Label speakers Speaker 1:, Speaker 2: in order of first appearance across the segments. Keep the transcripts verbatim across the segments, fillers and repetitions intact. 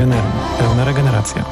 Speaker 1: Regener- pełna regeneracja.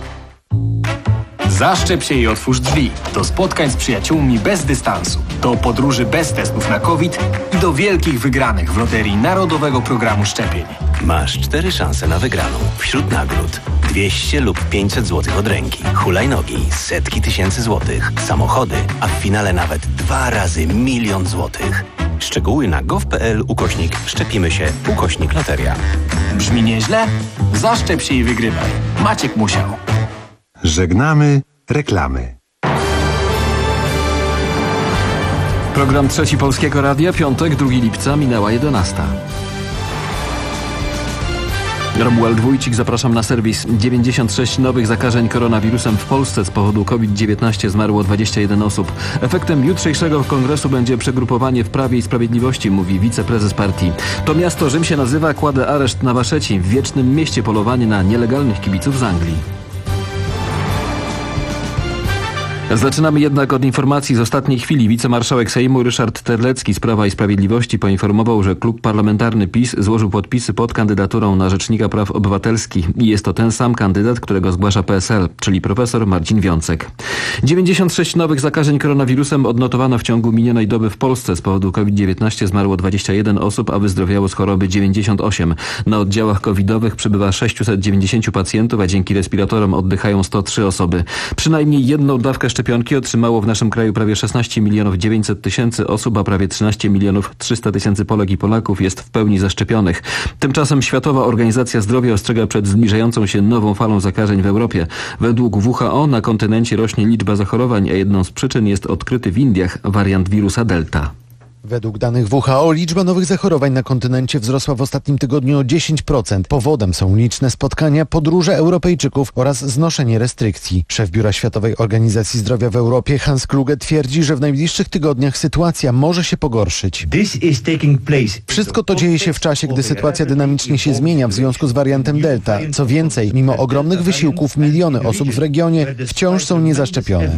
Speaker 2: Zaszczep się i otwórz drzwi. Do spotkań z przyjaciółmi bez dystansu. Do podróży bez testów na COVID i do wielkich wygranych w loterii Narodowego Programu Szczepień.
Speaker 3: Masz cztery szanse na wygraną. Wśród nagród dwieście lub pięćset złotych od ręki, hulajnogi, setki tysięcy złotych, samochody, a w finale nawet dwa razy milion złotych. Szczegóły na gov.pl ukośnik szczepimy się ukośnik loteria.
Speaker 2: Brzmi nieźle? Zaszczep się i wygrywaj. Maciek Musiał.
Speaker 4: Żegnamy reklamy.
Speaker 5: Program Trzeci Polskiego Radia, piątek, drugiego lipca, minęła jedenasta. Romuald Wójcik, zapraszam na serwis. dziewięćdziesiąt sześć nowych zakażeń koronawirusem w Polsce. Z powodu COVID dziewiętnaście zmarło dwadzieścia jeden osób. Efektem jutrzejszego kongresu będzie przegrupowanie w Prawie i Sprawiedliwości, mówi wiceprezes partii. To miasto Rzym się nazywa, kładę areszt na Waszeci. W wiecznym mieście polowanie na nielegalnych kibiców z Anglii. Zaczynamy jednak od informacji z ostatniej chwili. Wicemarszałek Sejmu Ryszard Terlecki z Prawa i Sprawiedliwości poinformował, że klub parlamentarny PiS złożył podpisy pod kandydaturą na Rzecznika Praw Obywatelskich i jest to ten sam kandydat, którego zgłasza P S L, czyli profesor Marcin Wiącek. dziewięćdziesiąt sześć nowych zakażeń koronawirusem odnotowano w ciągu minionej doby w Polsce. Z powodu COVID dziewiętnaście zmarło dwadzieścia jeden osób, a wyzdrowiało z choroby dziewięćdziesiąt osiem. Na oddziałach covidowych przybywa sześćset dziewięćdziesiąt pacjentów, a dzięki respiratorom oddychają sto trzy osoby. Przynajmniej jedną dawkę szczepionki otrzymało w naszym kraju prawie szesnaście milionów dziewięćset tysięcy osób, a prawie trzynaście milionów trzysta tysięcy Polek i Polaków jest w pełni zaszczepionych. Tymczasem Światowa Organizacja Zdrowia ostrzega przed zbliżającą się nową falą zakażeń w Europie. Według W H O na kontynencie rośnie liczba zachorowań, a jedną z przyczyn jest odkryty w Indiach wariant wirusa Delta.
Speaker 6: Według danych W H O liczba nowych zachorowań na kontynencie wzrosła w ostatnim tygodniu o dziesięć procent. Powodem są liczne spotkania, podróże Europejczyków oraz znoszenie restrykcji. Szef Biura Światowej Organizacji Zdrowia w Europie Hans Kluge twierdzi, że w najbliższych tygodniach sytuacja może się pogorszyć. Wszystko to dzieje się w czasie, gdy sytuacja dynamicznie się zmienia w związku z wariantem Delta. Co więcej, mimo ogromnych wysiłków miliony osób w regionie wciąż są niezaszczepione.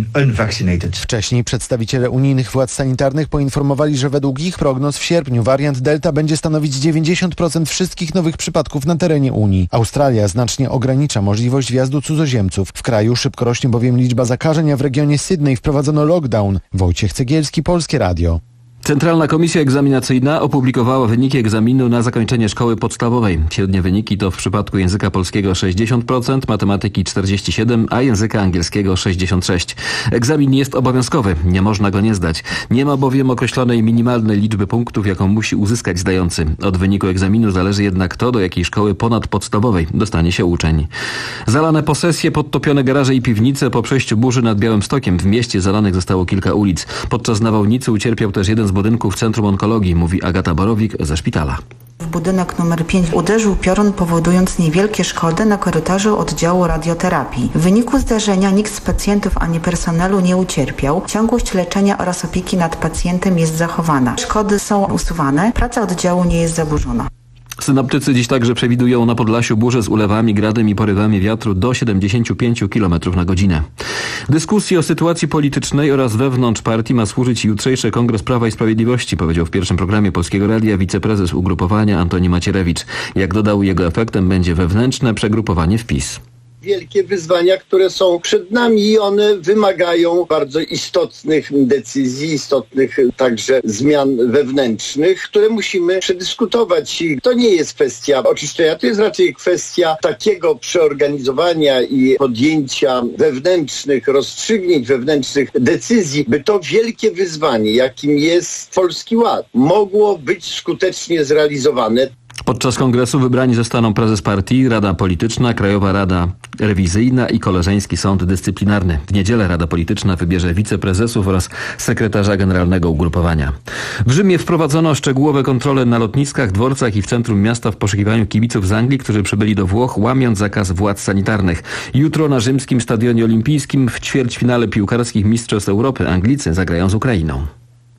Speaker 6: Wcześniej przedstawiciele unijnych władz sanitarnych poinformowali, że według ich prognoz w sierpniu wariant Delta będzie stanowić dziewięćdziesiąt procent wszystkich nowych przypadków na terenie Unii. Australia znacznie ogranicza możliwość wjazdu cudzoziemców. W kraju szybko rośnie bowiem liczba zakażeń, a w regionie Sydney wprowadzono lockdown. Wojciech Cegielski, Polskie Radio.
Speaker 5: Centralna Komisja Egzaminacyjna opublikowała wyniki egzaminu na zakończenie szkoły podstawowej. Średnie wyniki to w przypadku języka polskiego sześćdziesiąt procent, matematyki czterdzieści siedem procent, a języka angielskiego sześćdziesiąt sześć procent. Egzamin jest obowiązkowy, nie można go nie zdać. Nie ma bowiem określonej minimalnej liczby punktów, jaką musi uzyskać zdający. Od wyniku egzaminu zależy jednak to, do jakiej szkoły ponadpodstawowej dostanie się uczeń. Zalane posesje, podtopione garaże i piwnice po przejściu burzy nad Białymstokiem. W mieście zalanych zostało kilka ulic. Podczas nawałnicy ucierpiał też jeden z budynków Centrum Onkologii, mówi Agata Borowik ze szpitala.
Speaker 7: W budynek numer pięć uderzył piorun, powodując niewielkie szkody na korytarzu oddziału radioterapii. W wyniku zdarzenia nikt z pacjentów ani personelu nie ucierpiał. Ciągłość leczenia oraz opieki nad pacjentem jest zachowana. Szkody są usuwane, praca oddziału nie jest zaburzona.
Speaker 5: Synoptycy dziś także przewidują na Podlasiu burze z ulewami, gradem i porywami wiatru do siedemdziesiąt pięć kilometrów na godzinę. Dyskusji o sytuacji politycznej oraz wewnątrz partii ma służyć jutrzejszy Kongres Prawa i Sprawiedliwości, powiedział w pierwszym programie Polskiego Radia wiceprezes ugrupowania Antoni Macierewicz. Jak dodał, jego efektem będzie wewnętrzne przegrupowanie w PiS.
Speaker 8: Wielkie wyzwania, które są przed nami i one wymagają bardzo istotnych decyzji, istotnych także zmian wewnętrznych, które musimy przedyskutować. I to nie jest kwestia oczyszczenia, to jest raczej kwestia takiego przeorganizowania i podjęcia wewnętrznych rozstrzygnięć, wewnętrznych decyzji, by to wielkie wyzwanie, jakim jest Polski Ład, mogło być skutecznie zrealizowane.
Speaker 5: Podczas kongresu wybrani zostaną prezes partii, Rada Polityczna, Krajowa Rada Rewizyjna i Koleżeński Sąd Dyscyplinarny. W niedzielę Rada Polityczna wybierze wiceprezesów oraz sekretarza generalnego ugrupowania. W Rzymie wprowadzono szczegółowe kontrole na lotniskach, dworcach i w centrum miasta w poszukiwaniu kibiców z Anglii, którzy przybyli do Włoch, łamiąc zakaz władz sanitarnych. Jutro na rzymskim Stadionie Olimpijskim w ćwierćfinale piłkarskich Mistrzostw Europy Anglicy zagrają z Ukrainą.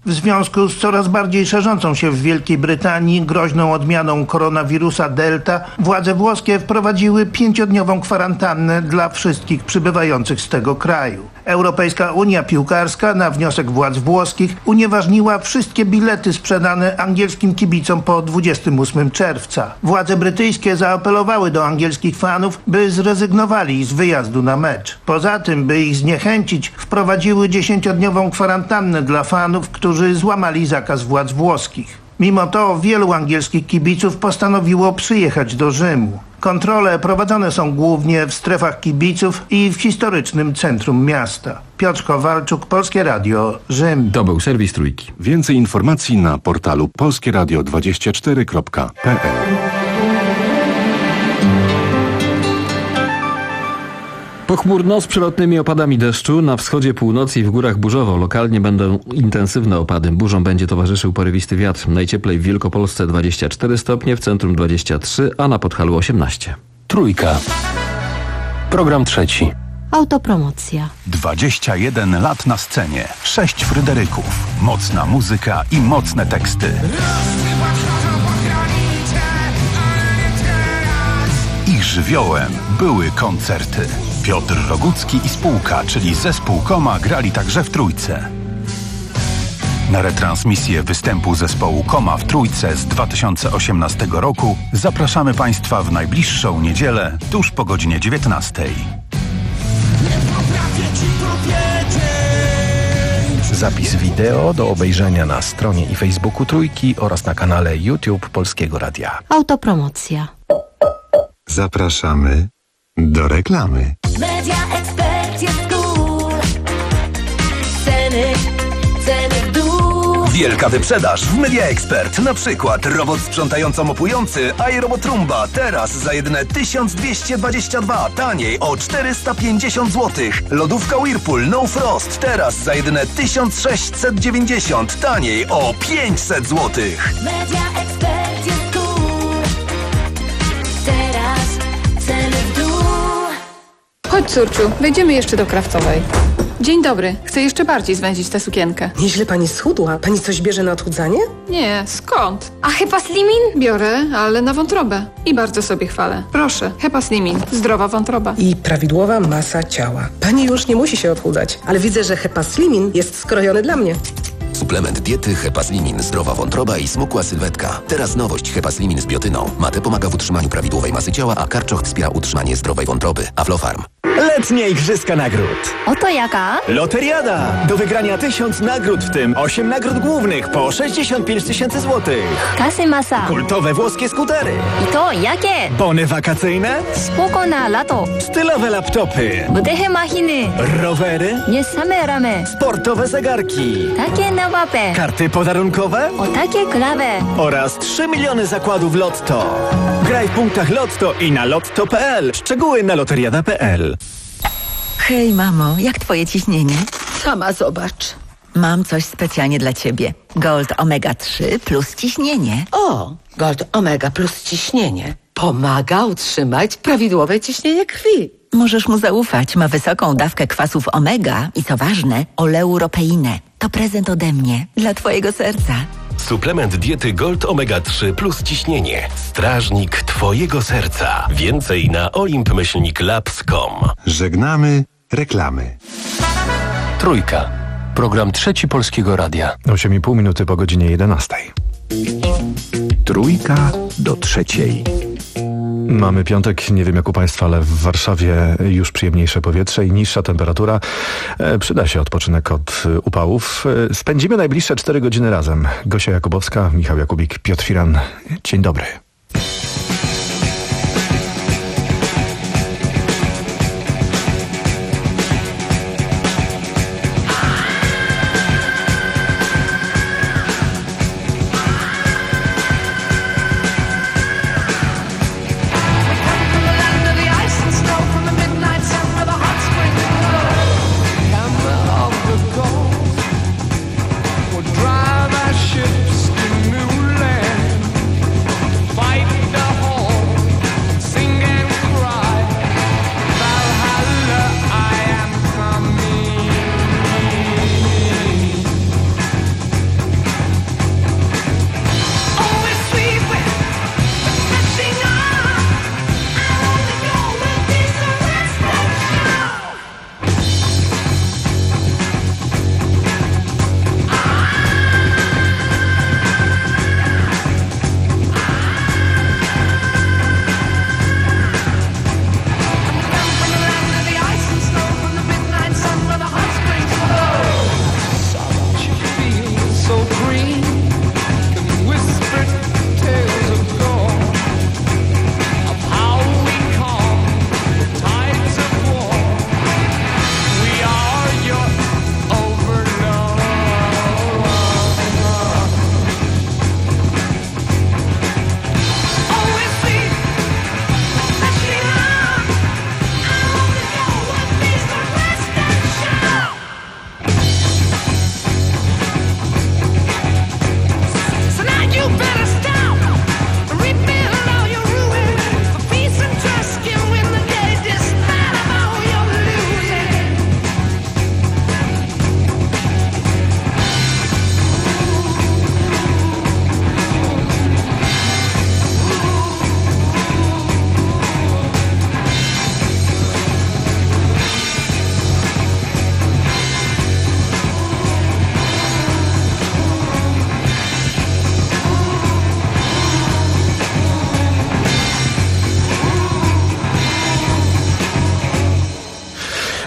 Speaker 9: W związku z coraz bardziej szerzącą się w Wielkiej Brytanii groźną odmianą koronawirusa Delta, władze włoskie wprowadziły pięciodniową kwarantannę dla wszystkich przybywających z tego kraju. Europejska Unia Piłkarska na wniosek władz włoskich unieważniła wszystkie bilety sprzedane angielskim kibicom po dwudziestego ósmego czerwca. Władze brytyjskie zaapelowały do angielskich fanów, by zrezygnowali z wyjazdu na mecz. Poza tym, by ich zniechęcić, wprowadziły dziesięciodniową kwarantannę dla fanów, którzy złamali zakaz władz włoskich. Mimo to wielu angielskich kibiców postanowiło przyjechać do Rzymu. Kontrole prowadzone są głównie w strefach kibiców i w historycznym centrum miasta. Piotr Kowalczuk, Polskie Radio, Rzym.
Speaker 5: To był serwis Trójki.
Speaker 10: Więcej informacji na portalu polskie radio dwadzieścia cztery kropka p l.
Speaker 5: Pochmurno z przelotnymi opadami deszczu, na wschodzie, północy i w górach burzowo. Lokalnie będą intensywne opady. Burzom będzie towarzyszył porywisty wiatr. Najcieplej w Wielkopolsce dwadzieścia cztery stopnie, w centrum dwadzieścia trzy, a na Podhalu osiemnaście.
Speaker 11: Trójka. Program trzeci.
Speaker 12: Autopromocja.
Speaker 13: dwadzieścia jeden lat na scenie. Sześć Fryderyków. Mocna muzyka i mocne teksty. Ich żywiołem były koncerty. Piotr Rogucki i spółka, czyli zespół Koma, grali także w Trójce. Na retransmisję występu zespołu Koma w Trójce z dwa tysiące osiemnastego roku zapraszamy Państwa w najbliższą niedzielę, tuż po godzinie dziewiętnastej.
Speaker 11: Zapis wideo do obejrzenia na stronie i Facebooku Trójki oraz na kanale YouTube Polskiego Radia.
Speaker 12: Autopromocja.
Speaker 4: Zapraszamy do reklamy.
Speaker 14: Media Expert jest cool. Ceny, ceny w dół.
Speaker 15: Wielka wyprzedaż w Media Expert. Na przykład robot sprzątająco-mopujący iRobot Roomba teraz za jedyne tysiąc dwieście dwadzieścia dwa, taniej o czterysta pięćdziesiąt złotych. Lodówka Whirlpool No Frost teraz za jedyne tysiąc sześćset dziewięćdziesiąt, taniej o pięćset złotych.
Speaker 14: Media Expert jest cool. Teraz ceny w dół.
Speaker 16: Chodź, córciu, wejdziemy jeszcze do Krawcowej. Dzień dobry. Chcę jeszcze bardziej zwędzić tę sukienkę.
Speaker 17: Nieźle pani schudła. Pani coś bierze na odchudzanie?
Speaker 16: Nie, skąd?
Speaker 18: A Hepa Slimin?
Speaker 16: Biorę, ale na wątrobę. I bardzo sobie chwalę. Proszę, Hepa Slimin. Zdrowa wątroba.
Speaker 17: I prawidłowa masa ciała. Pani już nie musi się odchudzać, ale widzę, że Hepa Slimin jest skrojony dla mnie.
Speaker 19: Suplement diety Hepa Slimin. Zdrowa wątroba i smukła sylwetka. Teraz nowość Hepa Slimin z biotyną. Mate pomaga w utrzymaniu prawidłowej masy ciała, a karczoch wspiera utrzymanie zdrowej wątroby. Aflofarm.
Speaker 20: Letnie Igrzyska Nagród.
Speaker 18: Oto jaka?
Speaker 20: Loteriada. Do wygrania tysiąc nagród, w tym osiem nagród głównych po sześćdziesiąt pięć tysięcy złotych.
Speaker 18: Kasy masa.
Speaker 20: Kultowe włoskie skutery.
Speaker 18: I to jakie?
Speaker 20: Bony wakacyjne.
Speaker 18: Spoko na lato.
Speaker 20: Stylowe laptopy.
Speaker 18: Budehe machiny.
Speaker 20: Rowery.
Speaker 18: Nie same ramy.
Speaker 20: Sportowe zegarki.
Speaker 18: Takie na łapę.
Speaker 20: Karty podarunkowe.
Speaker 18: O takie klawe.
Speaker 20: Oraz trzy miliony zakładów Lotto. Graj w punktach Lotto i na lotto kropka p l. Szczegóły na loteriada kropka p l.
Speaker 21: Hej, mamo, jak twoje ciśnienie?
Speaker 22: Sama zobacz.
Speaker 21: Mam coś specjalnie dla ciebie. Gold Omega trzy plus ciśnienie.
Speaker 22: O, Gold Omega plus ciśnienie. Pomaga utrzymać prawidłowe ciśnienie krwi.
Speaker 21: Możesz mu zaufać. Ma wysoką dawkę kwasów omega i co ważne, oleuropeinę. To prezent ode mnie, dla twojego serca.
Speaker 23: Suplement diety Gold Omega trzy plus ciśnienie. Strażnik twojego serca. Więcej na olimp myślnik labs kropka com.
Speaker 4: Żegnamy reklamy.
Speaker 11: Trójka. Program trzeci Polskiego Radia.
Speaker 24: osiem i pół minuty po godzinie jedenastej.
Speaker 13: Trójka do trzeciej.
Speaker 24: Mamy piątek, nie wiem jak u Państwa, ale w Warszawie już przyjemniejsze powietrze i niższa temperatura. E, przyda się odpoczynek od upałów. E, spędzimy najbliższe cztery godziny razem. Gosia Jakubowska, Michał Jakubik, Piotr Firan. Dzień dobry.
Speaker 25: Drive our ships to new land, fight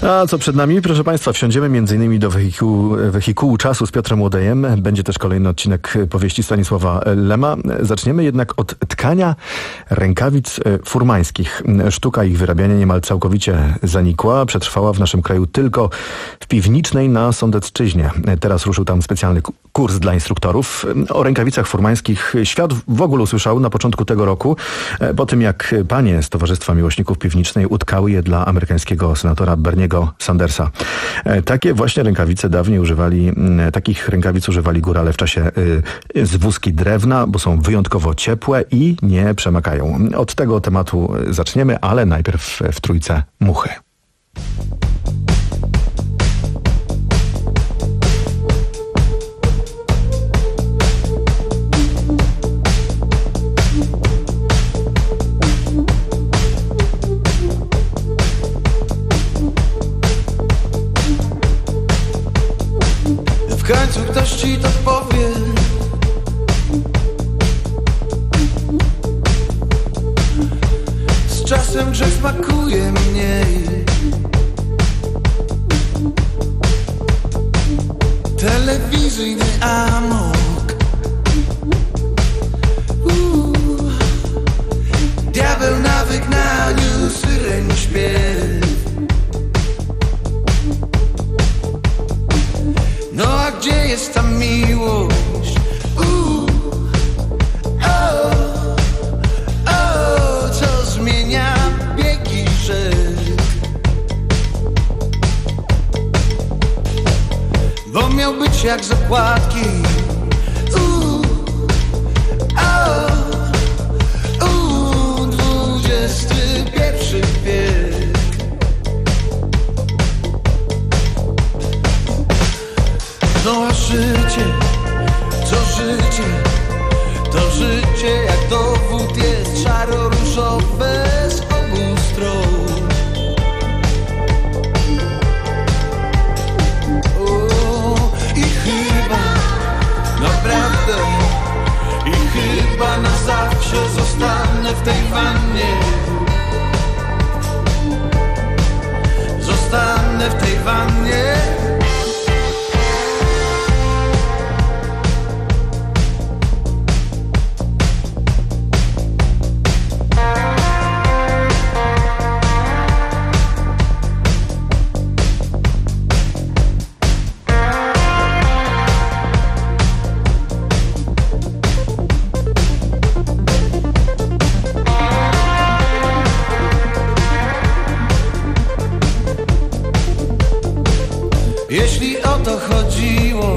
Speaker 24: A co przed nami? Proszę Państwa, wsiądziemy między innymi do wehikułu, wehikułu czasu z Piotrem Łodejem. Będzie też kolejny odcinek powieści Stanisława Lema. Zaczniemy jednak od tkania rękawic furmańskich. Sztuka ich wyrabiania niemal całkowicie zanikła. Przetrwała w naszym kraju tylko w Piwnicznej na Sądecczyźnie. Teraz ruszył tam specjalny kurs dla instruktorów. O rękawicach furmańskich świat w ogóle usłyszał na początku tego roku, po tym jak panie z Towarzystwa Miłośników Piwnicznej utkały je dla amerykańskiego senatora Berniego Sandersa. Takie właśnie rękawice dawniej używali, takich rękawic używali górale w czasie z wózki drewna, bo są wyjątkowo ciepłe i nie przemakają. Od tego tematu zaczniemy, ale najpierw w trójce muchy.
Speaker 1: W końcu ktoś ci to powie. Z czasem grzech smakuje mniej. Telewizyjny amok. Uuu. Diabeł na wygnaniu, syren śpiew. No a gdzie jest ta miłość? Uuu, o, o, co zmienia biegi rzek? Bo miał być jak zakładki. Uuu, o, uuu, dwudziesty pierwszy wiek. No a życie, co życie, to życie jak dowód jest szaro-różowe z obu stron. O, i chyba, naprawdę, i chyba na zawsze zostanę w tej wannie. Zostanę w tej wannie. Jeśli o to chodziło,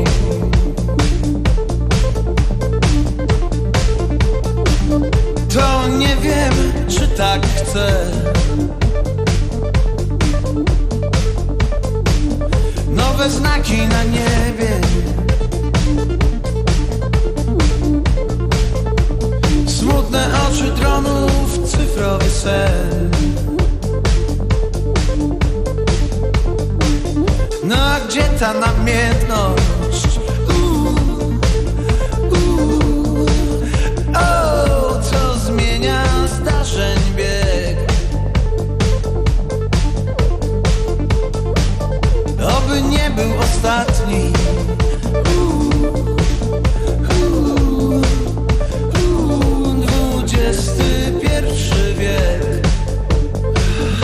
Speaker 1: to nie wiem, czy tak chcę. Nowe znaki na niebie, smutne oczy dronów, cyfrowy sen. No a gdzie ta namiętność? Uuu, uuu, o, co zmienia zdarzeń bieg? Oby nie był ostatni. Uuu, uuu, uuu, dwudziesty pierwszy wiek.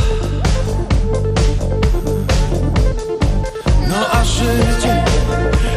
Speaker 1: No a życie,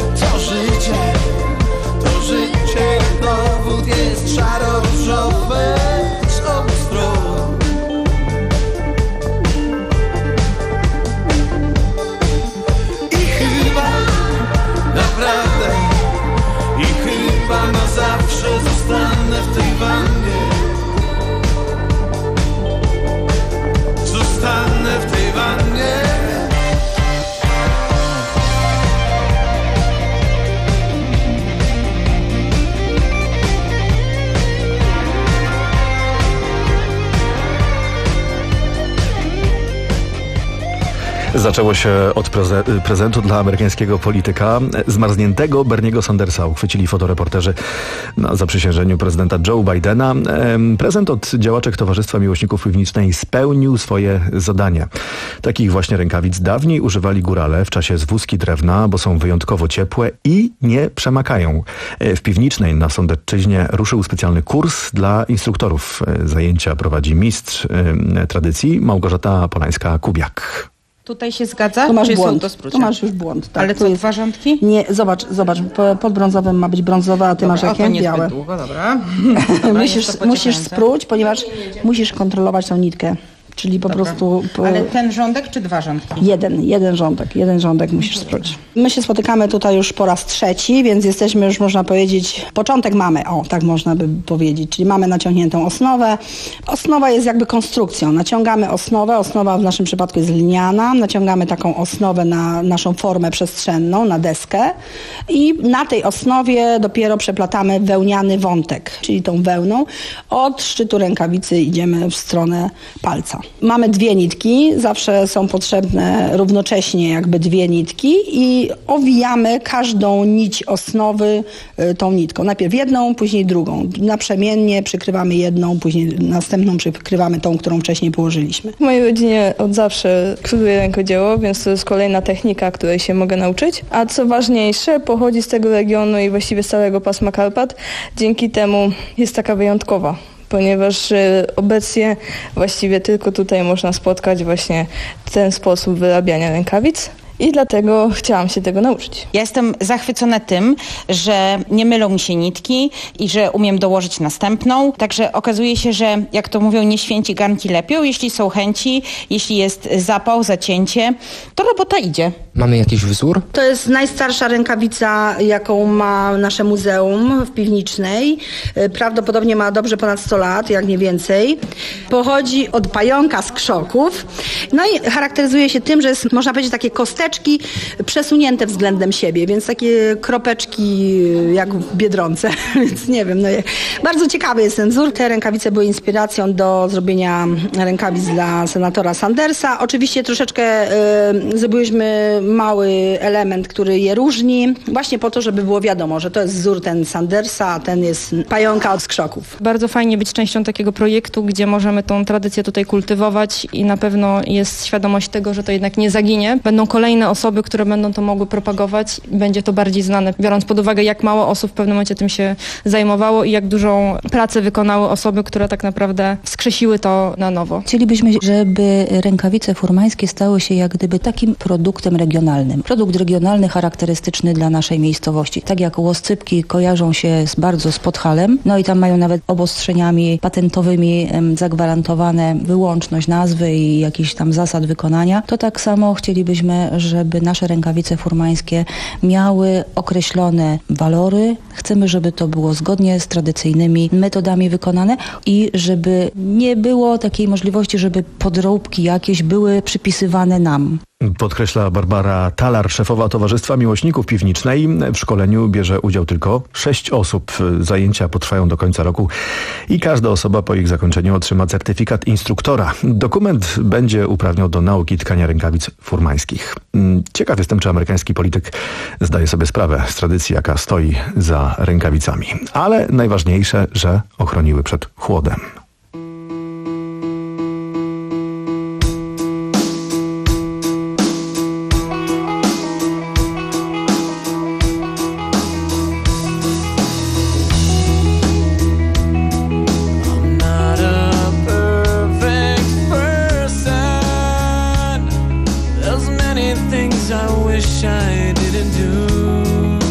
Speaker 24: Zaczęło się od preze- prezentu dla amerykańskiego polityka. Zmarzniętego Berniego Sandersa uchwycili fotoreporterzy na zaprzysiężeniu prezydenta Joe Bidena. Prezent od działaczek Towarzystwa Miłośników Piwnicznej spełnił swoje zadanie. Takich właśnie rękawic dawniej używali górale w czasie zwózki drewna, bo są wyjątkowo ciepłe i nie przemakają. W Piwnicznej na Sądecczyźnie ruszył specjalny kurs dla instruktorów. Zajęcia prowadzi mistrz tradycji Małgorzata Polańska-Kubiak.
Speaker 2: Tutaj się zgadza?
Speaker 3: Tu masz
Speaker 2: Czy
Speaker 3: błąd.
Speaker 2: są to skróty?
Speaker 3: Tu masz już błąd. Tak.
Speaker 2: Ale co, dwa rządki?
Speaker 3: Nie, zobacz, zobacz. Pod brązowym ma być brązowa, a ty
Speaker 2: Dobra,
Speaker 3: masz jakie?
Speaker 2: o, to nie
Speaker 3: Białe.
Speaker 2: długo, dobra. Dobra,
Speaker 3: musisz, musisz spróć, ponieważ musisz kontrolować tą nitkę. Czyli po
Speaker 2: Dobra.
Speaker 3: prostu... Po...
Speaker 2: Ale ten rządek czy dwa rządki?
Speaker 3: Jeden, jeden rządek, jeden rządek musisz spróć. My się spotykamy tutaj już po raz trzeci, więc jesteśmy już, można powiedzieć, początek mamy, o, tak można by powiedzieć, czyli mamy naciągniętą osnowę. Osnowa jest jakby konstrukcją, naciągamy osnowę, osnowa w naszym przypadku jest lniana, naciągamy taką osnowę na naszą formę przestrzenną, na deskę i na tej osnowie dopiero przeplatamy wełniany wątek, czyli tą wełną. Od szczytu rękawicy idziemy w stronę palca. Mamy dwie nitki, zawsze są potrzebne równocześnie jakby dwie nitki i owijamy każdą nić osnowy y, tą nitką. Najpierw jedną, później drugą. Naprzemiennie przykrywamy jedną, później następną przykrywamy tą, którą wcześniej położyliśmy.
Speaker 6: W mojej rodzinie od zawsze kształtuję rękodzieło, więc to jest kolejna technika, której się mogę nauczyć. A co ważniejsze, pochodzi z tego regionu i właściwie z całego pasma Karpat. Dzięki temu jest taka wyjątkowa. Ponieważ obecnie właściwie tylko tutaj można spotkać właśnie ten sposób wyrabiania rękawic. I dlatego chciałam się tego nauczyć.
Speaker 2: Ja jestem zachwycona tym, że nie mylą mi się nitki i że umiem dołożyć następną. Także okazuje się, że jak to mówią, nie święci garnki lepią. Jeśli są chęci, jeśli jest zapał, zacięcie, to robota idzie.
Speaker 7: Mamy jakiś wzór?
Speaker 3: To jest najstarsza rękawica, jaką ma nasze muzeum w Piwnicznej. Prawdopodobnie ma dobrze ponad sto lat, jak nie więcej. Pochodzi od pająka z krzoków. No i charakteryzuje się tym, że jest, można powiedzieć, takie kosteczki przesunięte względem siebie, więc takie kropeczki jak w Biedronce. Więc nie wiem, no, bardzo ciekawy jest ten wzór. Te rękawice były inspiracją do zrobienia rękawic dla senatora Sandersa. Oczywiście troszeczkę y, zrobiliśmy mały element, który je różni, właśnie po to, żeby było wiadomo, że to jest wzór ten Sandersa, a ten jest pająka z krzoków.
Speaker 6: Bardzo fajnie być częścią takiego projektu, gdzie możemy tą tradycję tutaj kultywować i na pewno jest świadomość tego, że to jednak nie zaginie. Będą kolejne osoby, które będą to mogły propagować. Będzie to bardziej znane, biorąc pod uwagę, jak mało osób w pewnym momencie tym się zajmowało i jak dużą pracę wykonały osoby, które tak naprawdę wskrzesiły to na nowo.
Speaker 25: Chcielibyśmy, żeby rękawice furmańskie stały się jak gdyby takim produktem regionalnym. Produkt regionalny charakterystyczny dla naszej miejscowości. Tak jak łoscypki kojarzą się z, bardzo z Podhalem, no i tam mają nawet obostrzeniami patentowymi em, zagwarantowane wyłączność nazwy i jakichś tam zasad wykonania, to tak samo chcielibyśmy, żeby nasze rękawice furmańskie miały określone walory. Chcemy, żeby to było zgodnie z tradycyjnymi metodami wykonane i żeby nie było takiej możliwości, żeby podróbki jakieś były przypisywane nam.
Speaker 24: Podkreśla Barbara Talar, szefowa Towarzystwa Miłośników Piwnicznej. W szkoleniu bierze udział tylko sześć osób. Zajęcia potrwają do końca roku i każda osoba po ich zakończeniu otrzyma certyfikat instruktora. Dokument będzie uprawniał do nauki tkania rękawic furmańskich. Ciekaw jestem, czy amerykański polityk zdaje sobie sprawę z tradycji, jaka stoi za rękawicami. Ale najważniejsze, że ochroniły przed chłodem.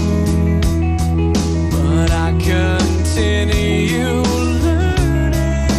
Speaker 1: Continue learning.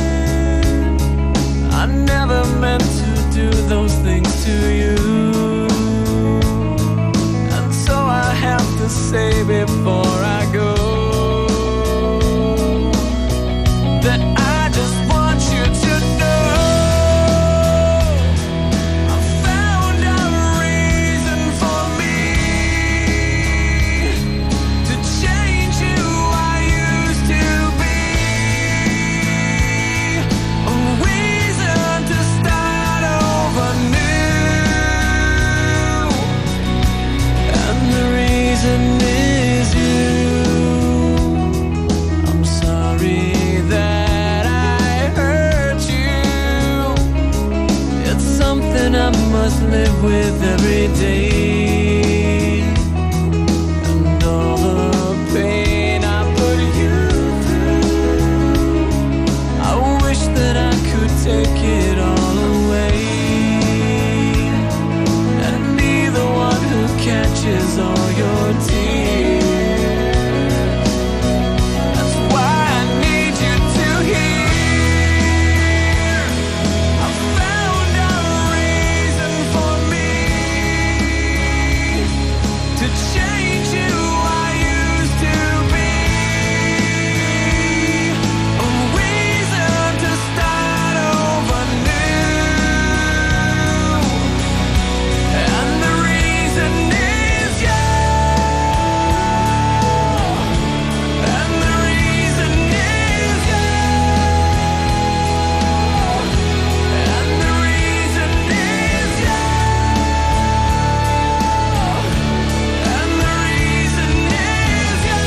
Speaker 1: must live with every day, and all the pain I put you through. I wish that I could take it all away and be the one who catches all your tears. That's why I need you to hear. I found a reason for me to change who I used to be, a reason to start over new, and the reason is you, and the reason is you, and the reason is you, and the reason is you.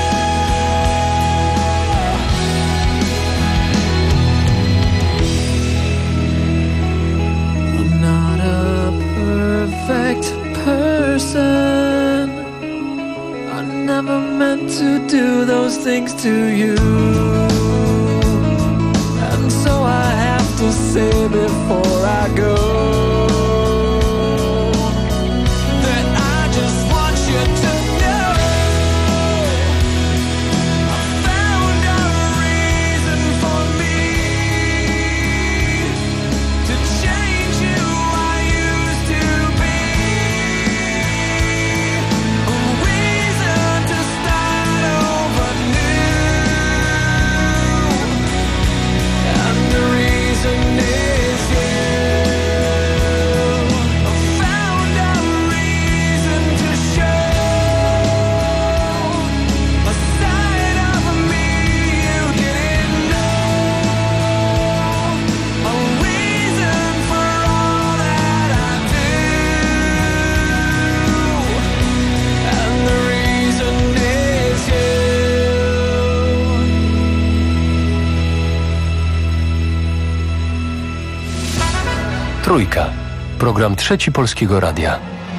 Speaker 1: I'm not a perfect person. I never meant to do those things to you, and so I have to say before I go that I just want you to know I found a reason for me to change who I used to be, a reason to start over new, and the reason is you. I found a reason to show a side of me you didn't know, a reason for all that I do, and the reason is you.
Speaker 23: Trójka. Program Trzeci Polskiego Radia.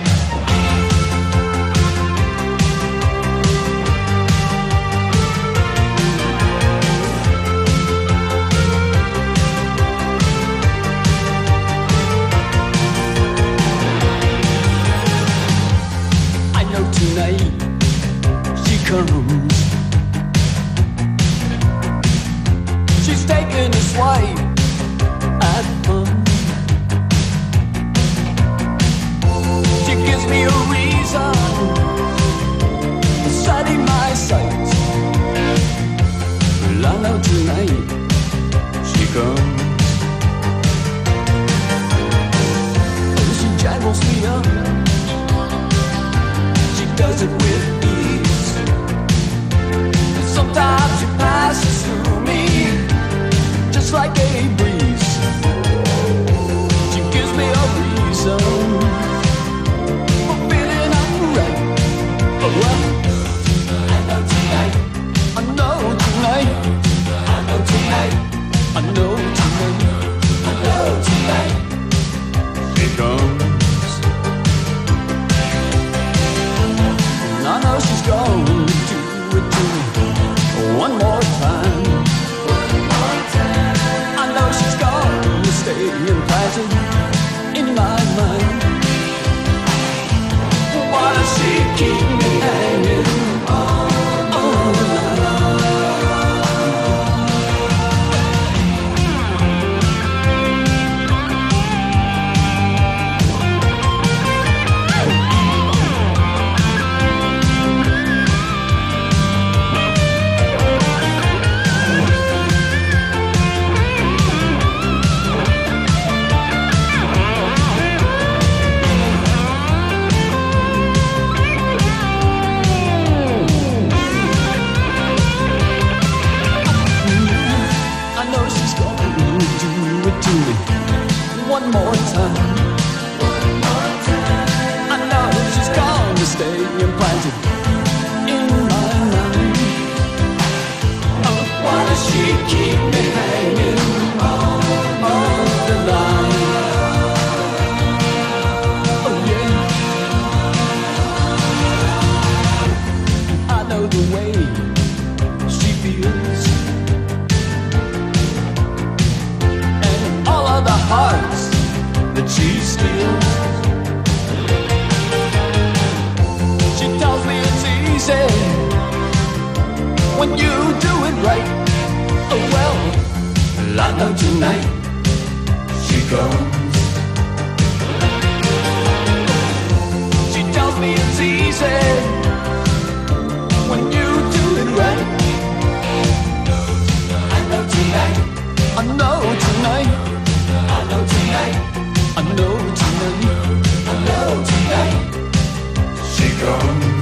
Speaker 1: I know tonight she comes. She's taking a swipe at fun. She gives me a reason, setting my sights. Well, I know tonight she comes. And she jangles me up. She does it with ease. And sometimes she passes through me just like a breeze. She gives me a reason for feeling alright. Oh, well, I know tonight, I know tonight, I know tonight, I know tonight, I know tonight she comes. And I know she's gonna do it to me one more time. I know she's gonna stay implanted in my mind. Why does she keep me hanging on all night? One more time. I know she's gonna stay implanted in my mind. Oh, why does she keep me hanging on the line? but she's still. She tells me it's easy when you do it right. Oh well, I know tonight she comes. She tells me it's easy when you do it right. I know tonight, I know tonight, I know tonight, I know tonight, I know tonight she comes.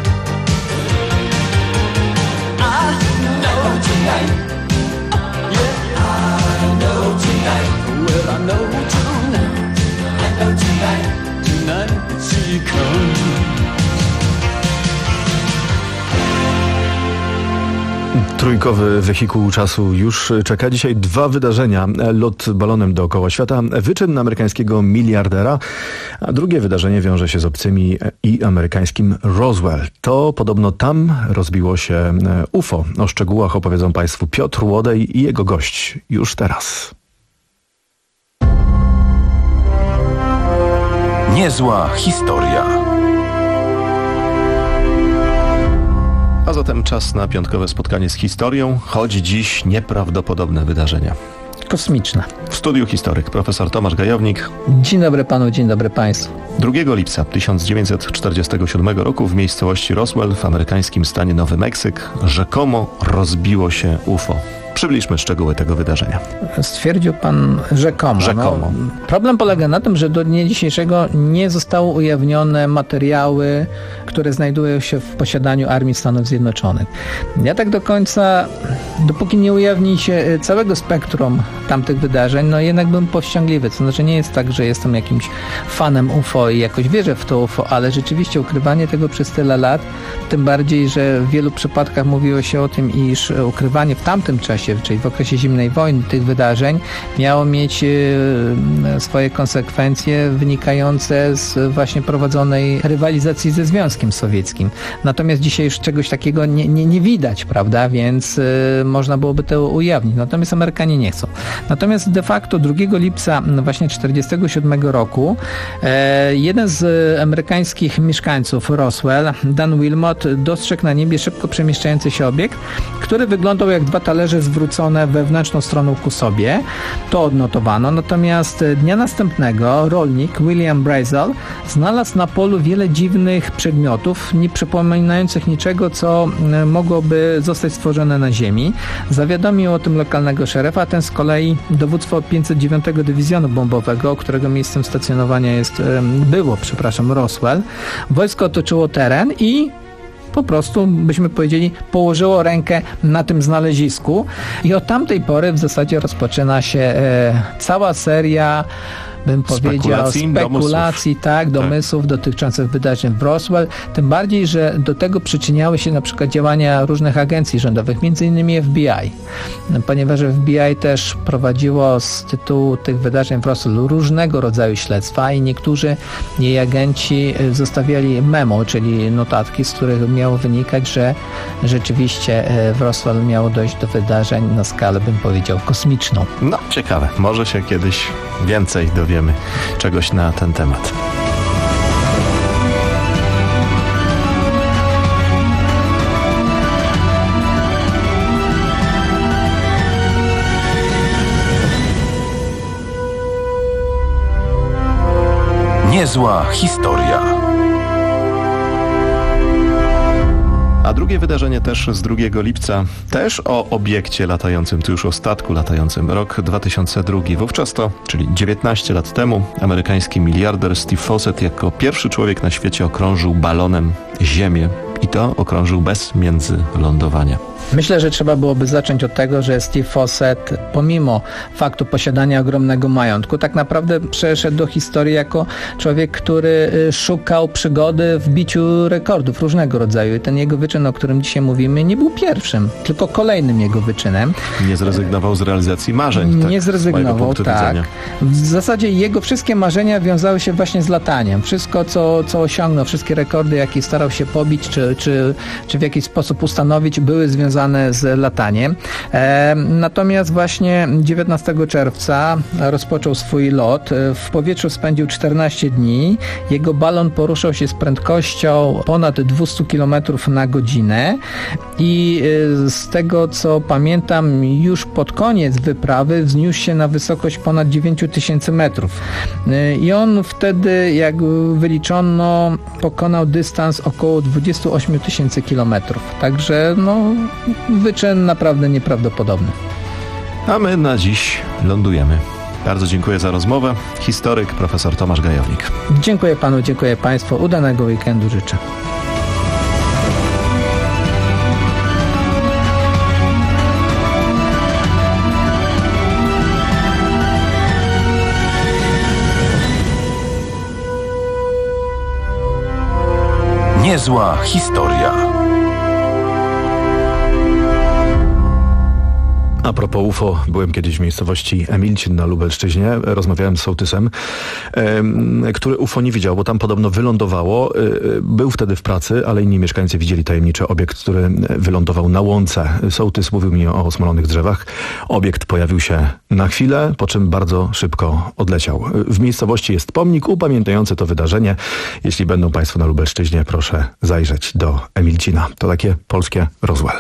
Speaker 1: I know tonight, yeah, I know tonight, well I know tonight, I know tonight, tonight she comes.
Speaker 24: Trójkowy wehikuł czasu już czeka. Dzisiaj dwa wydarzenia. Lot balonem dookoła świata, wyczyn amerykańskiego miliardera, a drugie wydarzenie wiąże się z obcymi i amerykańskim Roswell. To podobno tam rozbiło się U F O. O szczegółach opowiedzą Państwu Piotr Łodej i jego gość już teraz.
Speaker 13: Niezła historia.
Speaker 11: A zatem czas na piątkowe spotkanie z historią, choć dziś nieprawdopodobne wydarzenia.
Speaker 5: Kosmiczne.
Speaker 11: W studiu historyk profesor Tomasz Gajownik.
Speaker 5: Dzień dobry panu, dzień dobry państwu.
Speaker 11: drugiego lipca tysiąc dziewięćset czterdziestego siódmego roku w miejscowości Roswell w amerykańskim stanie Nowy Meksyk rzekomo rozbiło się U F O. Przybliżmy szczegóły tego wydarzenia.
Speaker 5: Stwierdził pan rzekomo.
Speaker 11: Rzekomo.
Speaker 5: No, problem polega na tym, że do dnia dzisiejszego nie zostały ujawnione materiały, które znajdują się w posiadaniu Armii Stanów Zjednoczonych. Ja tak do końca, dopóki nie ujawni się całego spektrum tamtych wydarzeń, no jednak bym powściągliwy. To znaczy nie jest tak, że jestem jakimś fanem U F O i jakoś wierzę w to U F O, ale rzeczywiście ukrywanie tego przez tyle lat, tym bardziej, że w wielu przypadkach mówiło się o tym, iż ukrywanie w tamtym czasie, czyli w okresie zimnej wojny tych wydarzeń miało mieć swoje konsekwencje wynikające z właśnie prowadzonej rywalizacji ze Związkiem Sowieckim. Natomiast dzisiaj już czegoś takiego nie, nie, nie widać, prawda, więc można byłoby to ujawnić. Natomiast Amerykanie nie chcą. Natomiast de facto drugiego lipca właśnie czterdziestego siódmego roku jeden z amerykańskich mieszkańców Roswell, Dan Wilmot, dostrzegł na niebie szybko przemieszczający się obiekt, który wyglądał jak dwa talerze zwrócone wewnętrzną stroną ku sobie. To odnotowano. Natomiast dnia następnego rolnik William Brazel znalazł na polu wiele dziwnych przedmiotów, nie przypominających niczego, co mogłoby zostać stworzone na ziemi. Zawiadomił o tym lokalnego szerefa, ten z kolei dowództwo pięćset dziewiątego Dywizjonu Bombowego, którego miejscem stacjonowania jest, było, przepraszam, Roswell. Wojsko otoczyło teren i po prostu, byśmy powiedzieli, położyło rękę na tym znalezisku i od tamtej pory w zasadzie rozpoczyna się e, cała seria, bym powiedział,
Speaker 11: spekulacji,
Speaker 5: spekulacji domysłów. tak, domysłów tak. dotyczących wydarzeń w Roswell, tym bardziej, że do tego przyczyniały się na przykład działania różnych agencji rządowych, między innymi F B I, ponieważ F B I też prowadziło z tytułu tych wydarzeń w Roswell różnego rodzaju śledztwa i niektórzy jej agenci zostawiali memo, czyli notatki, z których miało wynikać, że rzeczywiście w Roswell miało dojść do wydarzeń na skalę, bym powiedział, kosmiczną.
Speaker 11: No, ciekawe. Może się kiedyś więcej dowiemy czegoś na ten temat.
Speaker 13: Niezła historia.
Speaker 11: A drugie wydarzenie też z drugiego lipca, też o obiekcie latającym, tu już o statku latającym, rok dwa tysiące drugi. Wówczas to, czyli dziewiętnaście lat temu, amerykański miliarder Steve Fossett jako pierwszy człowiek na świecie okrążył balonem Ziemię i to okrążył bez międzylądowania.
Speaker 5: Myślę, że trzeba byłoby zacząć od tego, że Steve Fossett, pomimo faktu posiadania ogromnego majątku, tak naprawdę przeszedł do historii jako człowiek, który szukał przygody w biciu rekordów różnego rodzaju. I ten jego wyczyn, o którym dzisiaj mówimy, nie był pierwszym, tylko kolejnym jego wyczynem.
Speaker 11: Nie zrezygnował z realizacji marzeń. Tak,
Speaker 5: nie zrezygnował, tak. Widzenia. W zasadzie jego wszystkie marzenia wiązały się właśnie z lataniem. Wszystko, co, co osiągnął, wszystkie rekordy, jakie starał się pobić, czy, czy, czy w jakiś sposób ustanowić, były związane związane z lataniem. E, natomiast właśnie dziewiętnastego czerwca rozpoczął swój lot. W powietrzu spędził czternaście dni. Jego balon poruszał się z prędkością ponad dwieście kilometrów na godzinę i z tego co pamiętam, już pod koniec wyprawy wzniósł się na wysokość ponad dziewięć tysięcy metrów. I on wtedy, jak wyliczono, pokonał dystans około dwadzieścia osiem tysięcy kilometrów. Także no, wyczyn naprawdę nieprawdopodobny.
Speaker 11: A my na dziś lądujemy. Bardzo dziękuję za rozmowę. Historyk profesor Tomasz Gajownik.
Speaker 5: Dziękuję panu, dziękuję państwu. Udanego weekendu życzę.
Speaker 13: Niezła historia.
Speaker 24: A propos U F O, byłem kiedyś w miejscowości Emilcin na Lubelszczyźnie, rozmawiałem z sołtysem, e, który U F O nie widział, bo tam podobno wylądowało. E, był wtedy w pracy, ale inni mieszkańcy widzieli tajemniczy obiekt, który wylądował na łące. Sołtys mówił mi o osmolonych drzewach. Obiekt pojawił się na chwilę, po czym bardzo szybko odleciał. W miejscowości jest pomnik upamiętniający to wydarzenie. Jeśli będą państwo na Lubelszczyźnie, proszę zajrzeć do Emilcina. To takie polskie Roswell.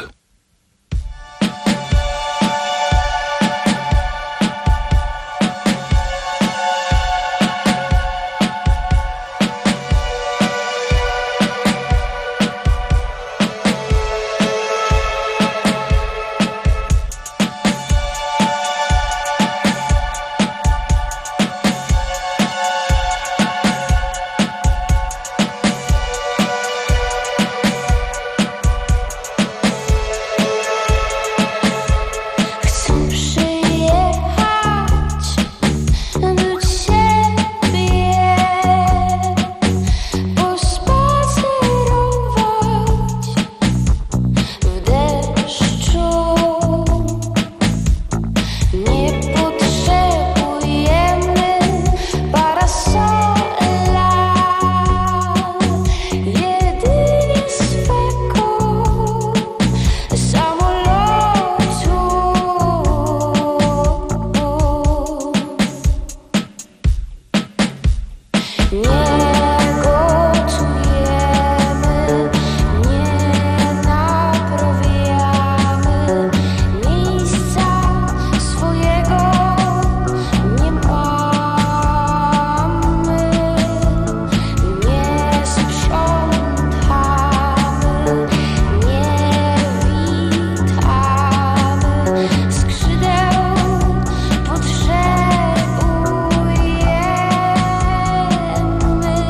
Speaker 14: Potrzebujemy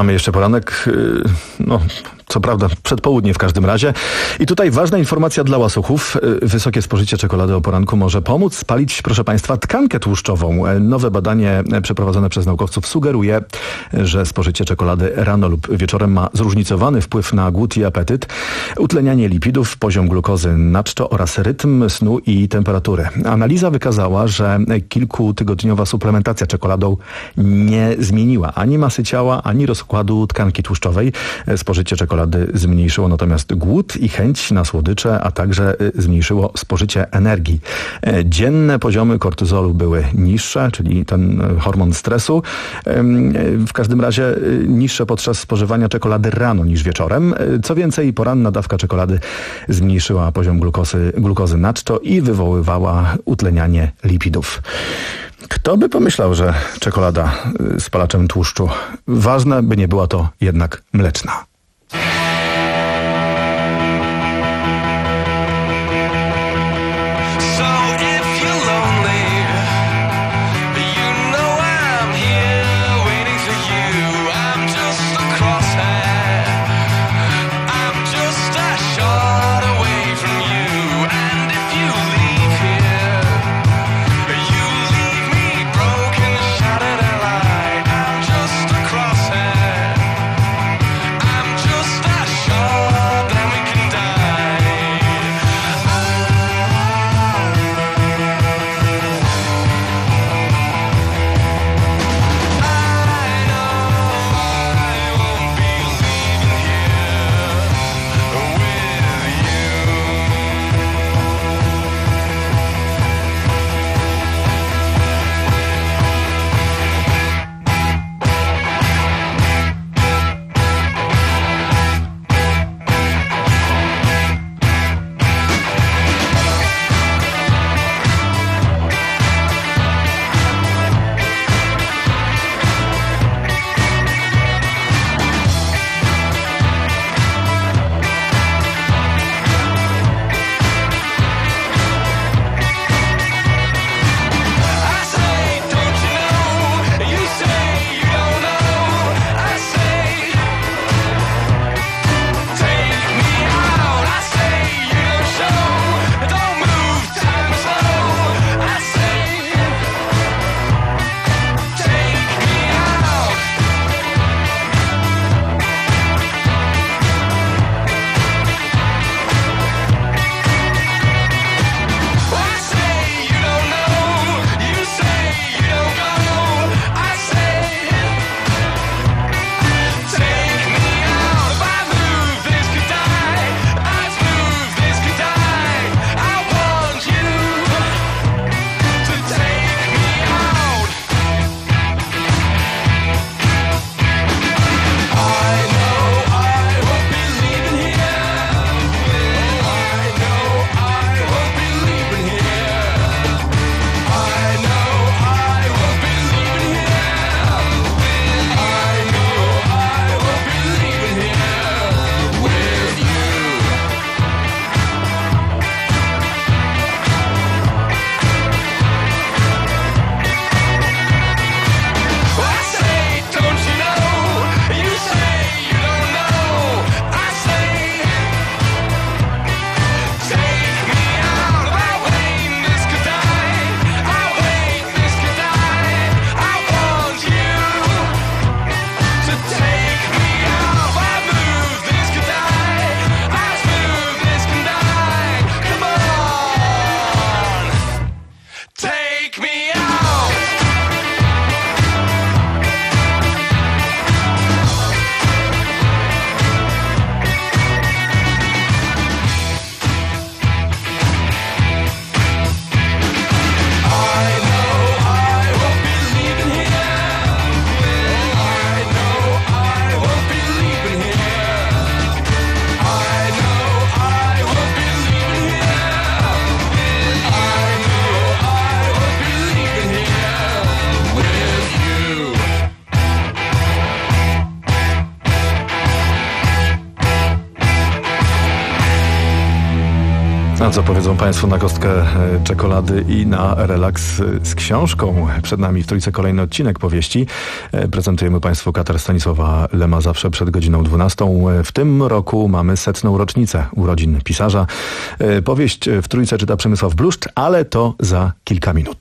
Speaker 24: Mamy jeszcze poranek, no co prawda przedpołudnie w każdym razie. I tutaj ważna informacja dla łasuchów. Wysokie spożycie czekolady o poranku może pomóc spalić, proszę Państwa, tkankę tłuszczową. Nowe badanie przeprowadzone przez naukowców sugeruje, że spożycie czekolady rano lub wieczorem ma zróżnicowany wpływ na głód i apetyt, utlenianie lipidów, poziom glukozy nadczo oraz rytm snu i temperatury. Analiza wykazała, że kilkutygodniowa suplementacja czekoladą nie zmieniła ani masy ciała, ani rozkładu tkanki tłuszczowej. Spożycie czekolady zmniejszyło natomiast głód i chęć na słodycze, a także zmniejszyło spożycie energii. Dzienne poziomy kortyzolu były niższe, czyli ten hormon stresu. W każdym razie niższe podczas spożywania czekolady rano niż wieczorem. Co więcej, poranna dawka czekolady zmniejszyła poziom glukozy, glukozy nadto i wywoływała utlenianie lipidów. Kto by pomyślał, że czekolada spalaczem tłuszczu? Ważne, by nie była to jednak mleczna.
Speaker 1: I'm
Speaker 24: A co powiedzą Państwo na kostkę czekolady i na relaks z książką? Przed nami w Trójce kolejny odcinek powieści. Prezentujemy Państwu Katar Stanisława Lema zawsze przed godziną dwunastą. W tym roku mamy setną rocznicę urodzin pisarza. Powieść w Trójce czyta Przemysław Bluszcz, ale to za kilka minut.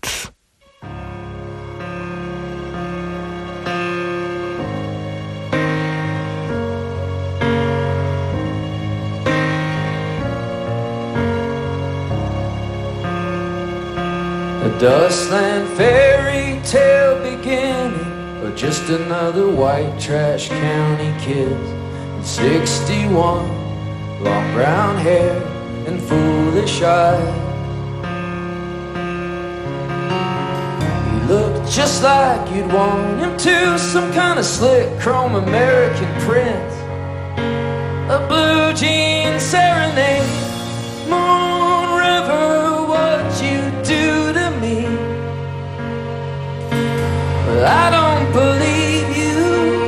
Speaker 1: A dustland fairy tale beginning, or just another white trash county kid. sixty-one, long brown hair and foolish eyes. He looked just like you'd want him to, some kind of slick chrome American prince. A blue jean serenade, Moon River, what you do to me. But I don't believe you.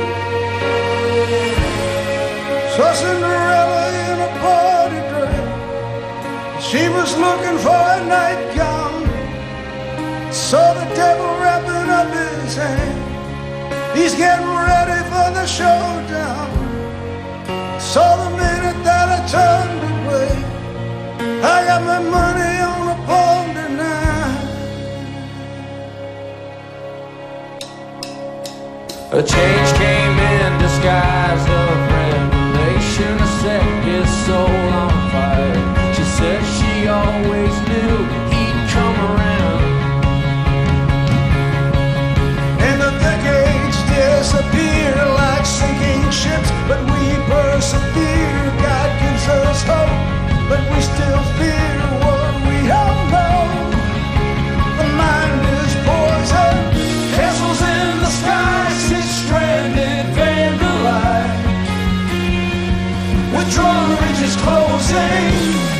Speaker 7: Saw Cinderella in a party dress. She was looking for a nightgown. Saw the devil wrapping up his hand. He's getting ready for the showdown. Saw the minute that I turned away. I got my money on a bone tonight.
Speaker 1: A change came in disguise of revelation. I set his soul on fire. She said she always knew he'd come around.
Speaker 7: And the decades disappear like sinking ships, but we persevere. God gives us hope, but we still fear what we don't know. The mind is poison. Castles in the sky, sit stranded, vandalized. Withdrawal ridges closing.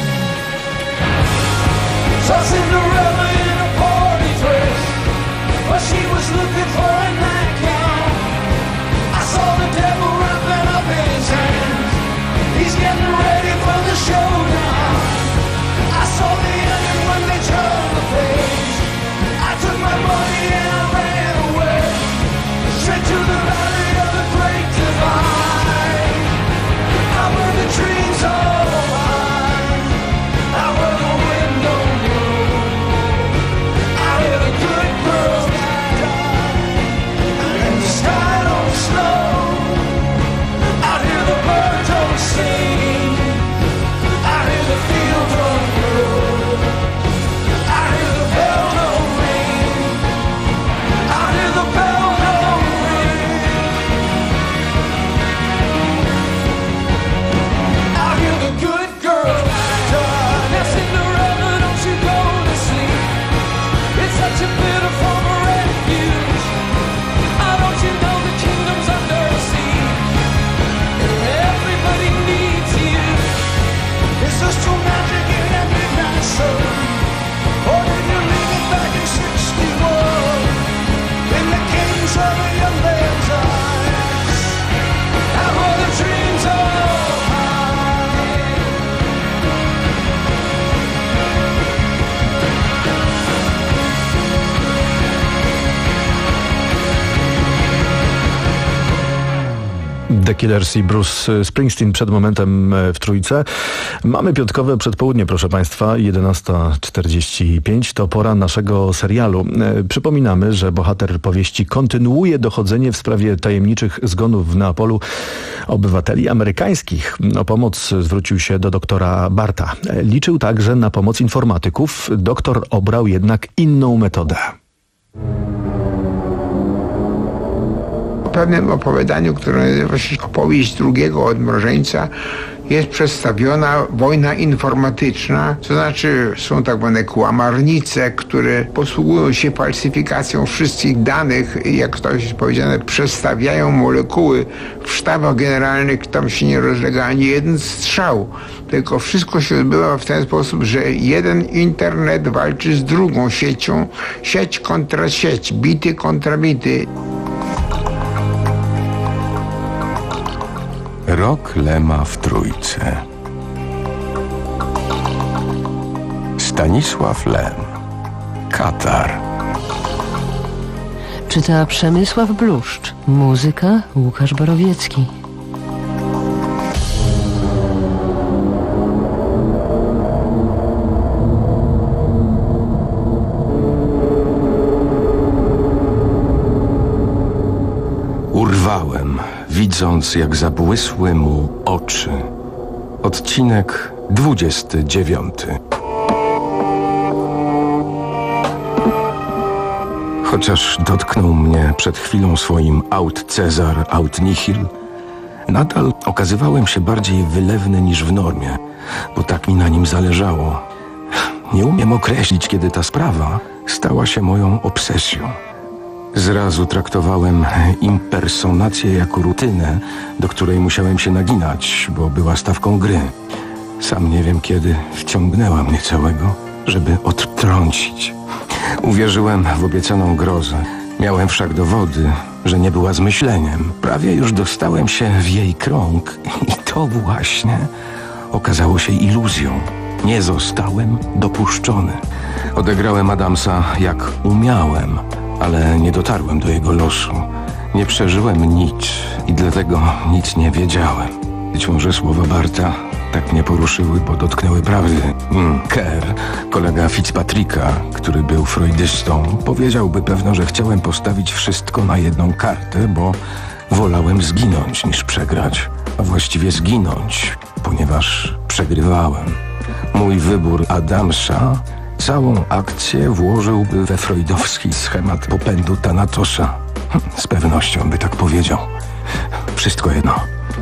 Speaker 7: Saw Cinderella in a party dress, but she was looking for a nightgown. I saw the devil wrapping up his hands. He's getting ready for the showdown. I saw the ending when they turned the page. I took my money and I ran away, straight to the valley of the great divide. Out where the dreams are mine, out where the wind don't blow. I hear the good girls die, and the sky don't snow. I hear the birds don't sing, I hear the fields don't grow. I hear the bell don't ring, I hear the bell don't ring. I hear the good girls die. Now Cinderella, don't you go to sleep. It's such a bitter form of refuge. Oh, don't you know the kingdom's under siege? Everybody needs you. It's just too magic in that midnight sun. Or did you leave it back in sixty-one? In the kings of a young man's eyes, out where the dreams are mine.
Speaker 24: The Killers i Bruce Springsteen przed momentem w Trójce. Mamy piątkowe przedpołudnie, proszę Państwa, jedenasta czterdzieści pięć. To pora naszego serialu. Przypominamy, że bohater powieści kontynuuje dochodzenie w sprawie tajemniczych zgonów w Neapolu obywateli amerykańskich. O pomoc zwrócił się do doktora Barta. Liczył także na pomoc informatyków. Doktor obrał jednak inną metodę.
Speaker 8: W pewnym opowiadaniu, które nazywa się Opowieść drugiego odmrożeńca, jest przedstawiona wojna informatyczna, to znaczy są tak zwane kłamarnice, które posługują się falsyfikacją wszystkich danych, jak to jest powiedziane, przestawiają molekuły w sztabach generalnych, tam się nie rozlega ani jeden strzał, tylko wszystko się odbywa w ten sposób, że jeden internet walczy z drugą siecią, sieć kontra sieć, bity kontra bity.
Speaker 13: Rok Lema w Trójce.
Speaker 9: Stanisław Lem. Katar.
Speaker 10: Czyta Przemysław Bluszcz. Muzyka Łukasz Borowiecki.
Speaker 9: Urwałem, widząc jak zabłysły mu oczy. Odcinek dwudziesty dziewiąty. Chociaż dotknął mnie przed chwilą swoim aut Cezar, aut nihil, nadal okazywałem się bardziej wylewny niż w normie, bo tak mi na nim zależało. Nie umiem określić, kiedy ta sprawa stała się moją obsesją. Zrazu traktowałem impersonację jako rutynę, do której musiałem się naginać, bo była stawką gry. Sam nie wiem, kiedy wciągnęła mnie całego, żeby odtrącić. Uwierzyłem w obiecaną grozę. Miałem wszak dowody, że nie była zmyśleniem. Prawie już dostałem się w jej krąg i to właśnie okazało się iluzją. Nie zostałem dopuszczony. Odegrałem Adamsa jak umiałem, ale nie dotarłem do jego losu. Nie przeżyłem nic i dlatego nic nie wiedziałem. Być może słowa Barta tak mnie poruszyły, bo dotknęły prawdy. Mm, Kerr, kolega Fitzpatricka, który był freudystą, powiedziałby pewno, że chciałem postawić wszystko na jedną kartę, bo wolałem zginąć niż przegrać. A właściwie zginąć, ponieważ przegrywałem. Mój wybór Adamsa całą akcję włożyłby we freudowski schemat popędu Thanatosa. Z pewnością by tak powiedział. Wszystko jedno.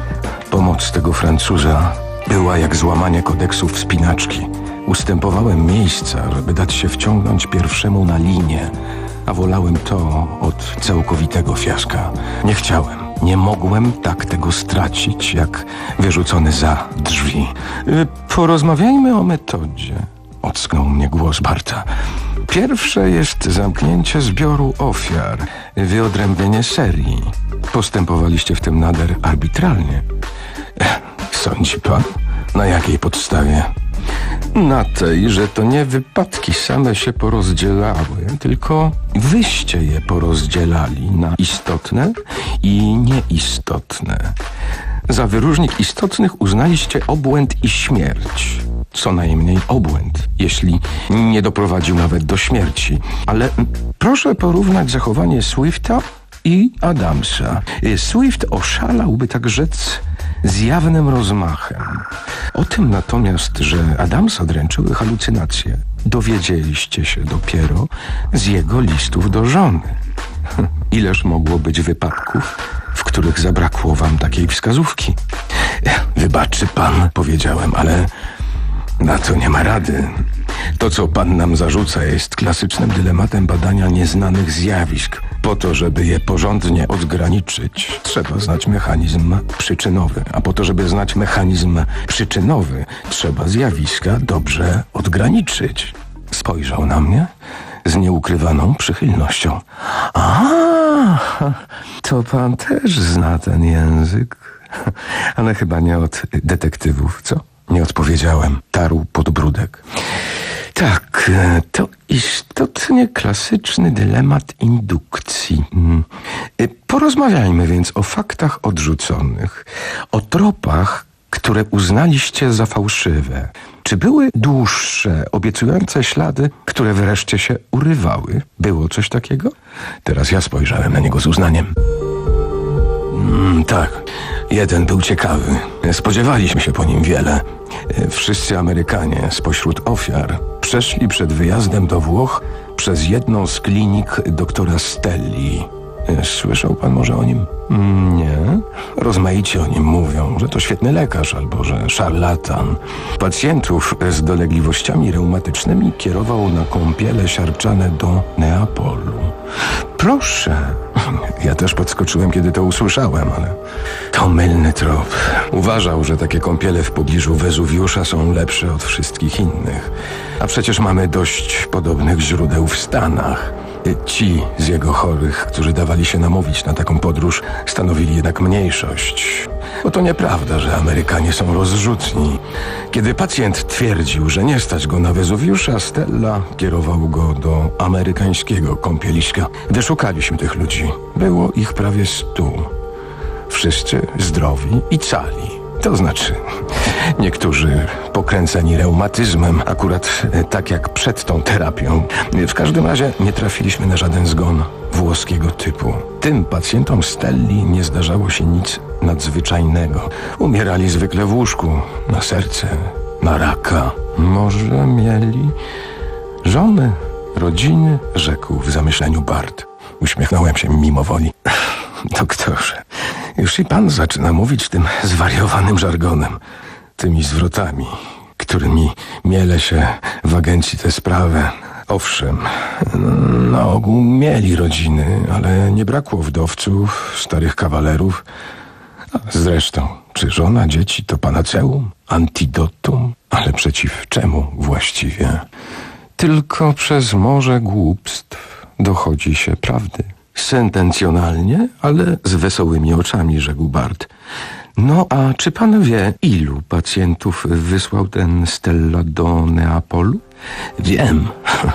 Speaker 9: Pomoc tego Francuza była jak złamanie kodeksu wspinaczki. Ustępowałem miejsca, żeby dać się wciągnąć pierwszemu na linię, a wolałem to od całkowitego fiaska. Nie chciałem, nie mogłem tak tego stracić, jak wyrzucony za drzwi. Porozmawiajmy o metodzie. Ocknął mnie głos Barta. Pierwsze jest zamknięcie zbioru ofiar, wyodrębnienie serii. Postępowaliście w tym nader arbitralnie. Sądzi pan? Na jakiej podstawie? Na tej, że to nie wypadki same się porozdzielały, tylko wyście je porozdzielali na istotne i nieistotne. Za wyróżnik istotnych uznaliście obłęd i śmierć. Co najmniej obłęd, jeśli nie doprowadził nawet do śmierci. Ale proszę porównać zachowanie Swifta i Adamsa. Swift oszalałby, tak rzec, z jawnym rozmachem. O tym natomiast, że Adamsa dręczyły halucynacje, dowiedzieliście się dopiero z jego listów do żony. Ileż mogło być wypadków, w których zabrakło wam takiej wskazówki? Wybaczy pan, powiedziałem, ale na to nie ma rady. To, co pan nam zarzuca, jest klasycznym dylematem badania nieznanych zjawisk. Po to, żeby je porządnie odgraniczyć, trzeba znać mechanizm przyczynowy. A po to, żeby znać mechanizm przyczynowy, trzeba zjawiska dobrze odgraniczyć. Spojrzał na mnie z nieukrywaną przychylnością. A, to pan też zna ten język. Ale chyba nie od detektywów, co? Nie odpowiedziałem. Tarł podbródek. Tak, to istotnie klasyczny dylemat indukcji. Porozmawiajmy więc o faktach odrzuconych, o tropach, które uznaliście za fałszywe. Czy były dłuższe, obiecujące ślady, które wreszcie się urywały? Było coś takiego? Teraz ja spojrzałem na niego z uznaniem. Mm, tak, jeden był ciekawy. Spodziewaliśmy się po nim wiele. Wszyscy Amerykanie spośród ofiar przeszli przed wyjazdem do Włoch przez jedną z klinik doktora Stelli. Słyszał pan może o nim? Nie. Rozmaicie o nim mówią, że to świetny lekarz albo że szarlatan. Pacjentów z dolegliwościami reumatycznymi kierował na kąpiele siarczane do Neapolu. Proszę. Ja też podskoczyłem, kiedy to usłyszałem, ale to mylny trop. Uważał, że takie kąpiele w pobliżu Wezuwiusza są lepsze od wszystkich innych. A przecież mamy dość podobnych źródeł w Stanach. Ci z jego chorych, którzy dawali się namówić na taką podróż, stanowili jednak mniejszość. Bo to nieprawda, że Amerykanie są rozrzutni. Kiedy pacjent twierdził, że nie stać go na Wezuwiusza, Stella kierował go do amerykańskiego kąpieliska. Wyszukaliśmy tych ludzi. Było ich prawie stu. Wszyscy zdrowi i cali. To znaczy, niektórzy pokręceni reumatyzmem, akurat tak jak przed tą terapią. W każdym razie nie trafiliśmy na żaden zgon włoskiego typu. Tym pacjentom Stelli nie zdarzało się nic nadzwyczajnego. Umierali zwykle w łóżku, na serce, na raka. Może mieli żony, rodziny, rzekł w zamyśleniu Bart. Uśmiechnąłem się mimo woli. Doktorze, już i pan zaczyna mówić tym zwariowanym żargonem, tymi zwrotami, którymi miele się w agencji tę sprawę. Owszem, na ogół mieli rodziny, ale nie brakło wdowców, starych kawalerów. A zresztą, czy żona, dzieci to panaceum, antidotum? Ale przeciw czemu właściwie? Tylko przez morze głupstw dochodzi się prawdy. Sentencjonalnie, ale z wesołymi oczami, rzekł Bart. No, a czy pan wie, ilu pacjentów wysłał ten Stella do Neapolu? Wiem.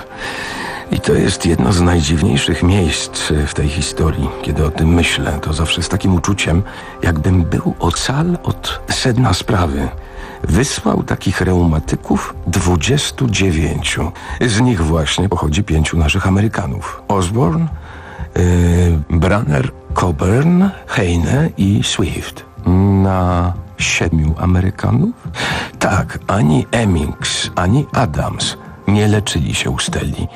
Speaker 9: I to jest jedno z najdziwniejszych miejsc w tej historii. Kiedy o tym myślę, to zawsze z takim uczuciem, jakbym był ocal od sedna sprawy. Wysłał takich reumatyków dwudziestu dziewięciu. Z nich właśnie pochodzi pięciu naszych Amerykanów. Osborne, Yy, Branner, Coburn, Heine i Swift. Na siedmiu Amerykanów? Tak, ani Emmings, ani Adams nie leczyli się u Stelli.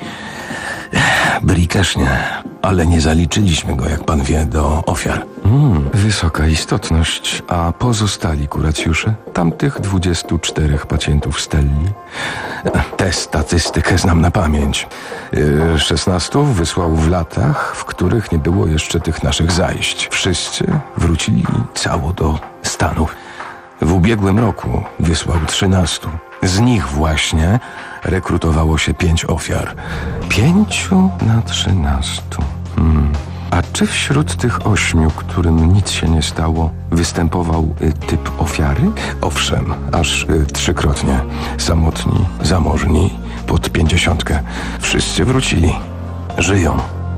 Speaker 9: Byli też nie, ale nie zaliczyliśmy go, jak pan wie, do ofiar. Mm, wysoka istotność. A pozostali kuracjusze? Tamtych dwudziestu czterech pacjentów Stelli? Tę statystykę znam na pamięć. Yy, szesnastu wysłał w latach, w których nie było jeszcze tych naszych zajść. Wszyscy wrócili cało do Stanów. W ubiegłym roku wysłał trzynastu. Z nich właśnie rekrutowało się pięć ofiar. Pięciu na trzynastu. Hmm. A czy wśród tych ośmiu, którym nic się nie stało, występował y, typ ofiary? Owszem, aż y, trzykrotnie. Samotni, zamożni, pod pięćdziesiątkę. Wszyscy wrócili. Żyją.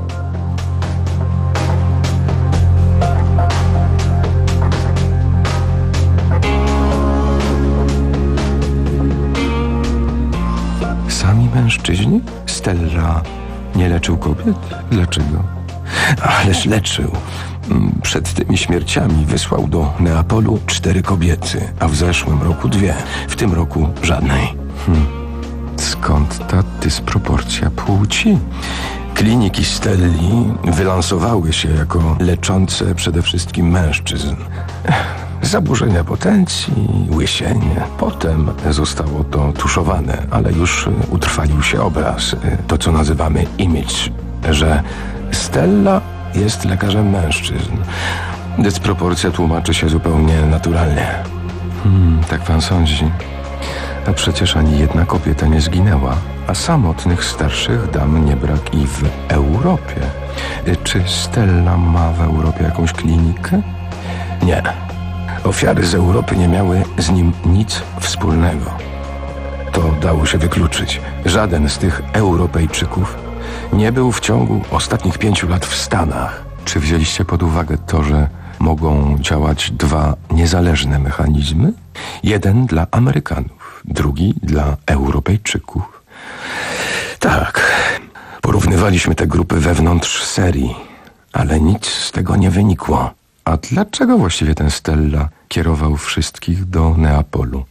Speaker 9: Sami mężczyźni? Stella nie leczył kobiet? Dlaczego? Ależ leczył. Przed tymi śmierciami wysłał do Neapolu cztery kobiety, a w zeszłym roku dwie. W tym roku żadnej. Hm. Skąd ta dysproporcja płci? Kliniki Stelli wylansowały się jako leczące przede wszystkim mężczyzn. Zaburzenia potencji, łysienie. Potem zostało to tuszowane, ale już utrwalił się obraz, to co nazywamy image, że Stella jest lekarzem mężczyzn. Dysproporcja tłumaczy się zupełnie naturalnie. Hmm, tak pan sądzi? A przecież ani jedna kobieta nie zginęła, a samotnych starszych dam nie brak i w Europie. Czy Stella ma w Europie jakąś klinikę? Nie. Ofiary z Europy nie miały z nim nic wspólnego. To dało się wykluczyć. Żaden z tych Europejczyków nie był w ciągu ostatnich pięciu lat w Stanach. Czy wzięliście pod uwagę to, że mogą działać dwa niezależne mechanizmy? Jeden dla Amerykanów, drugi dla Europejczyków. Tak, porównywaliśmy te grupy wewnątrz serii, ale nic z tego nie wynikło. A dlaczego właściwie ten Stella kierował wszystkich do Neapolu?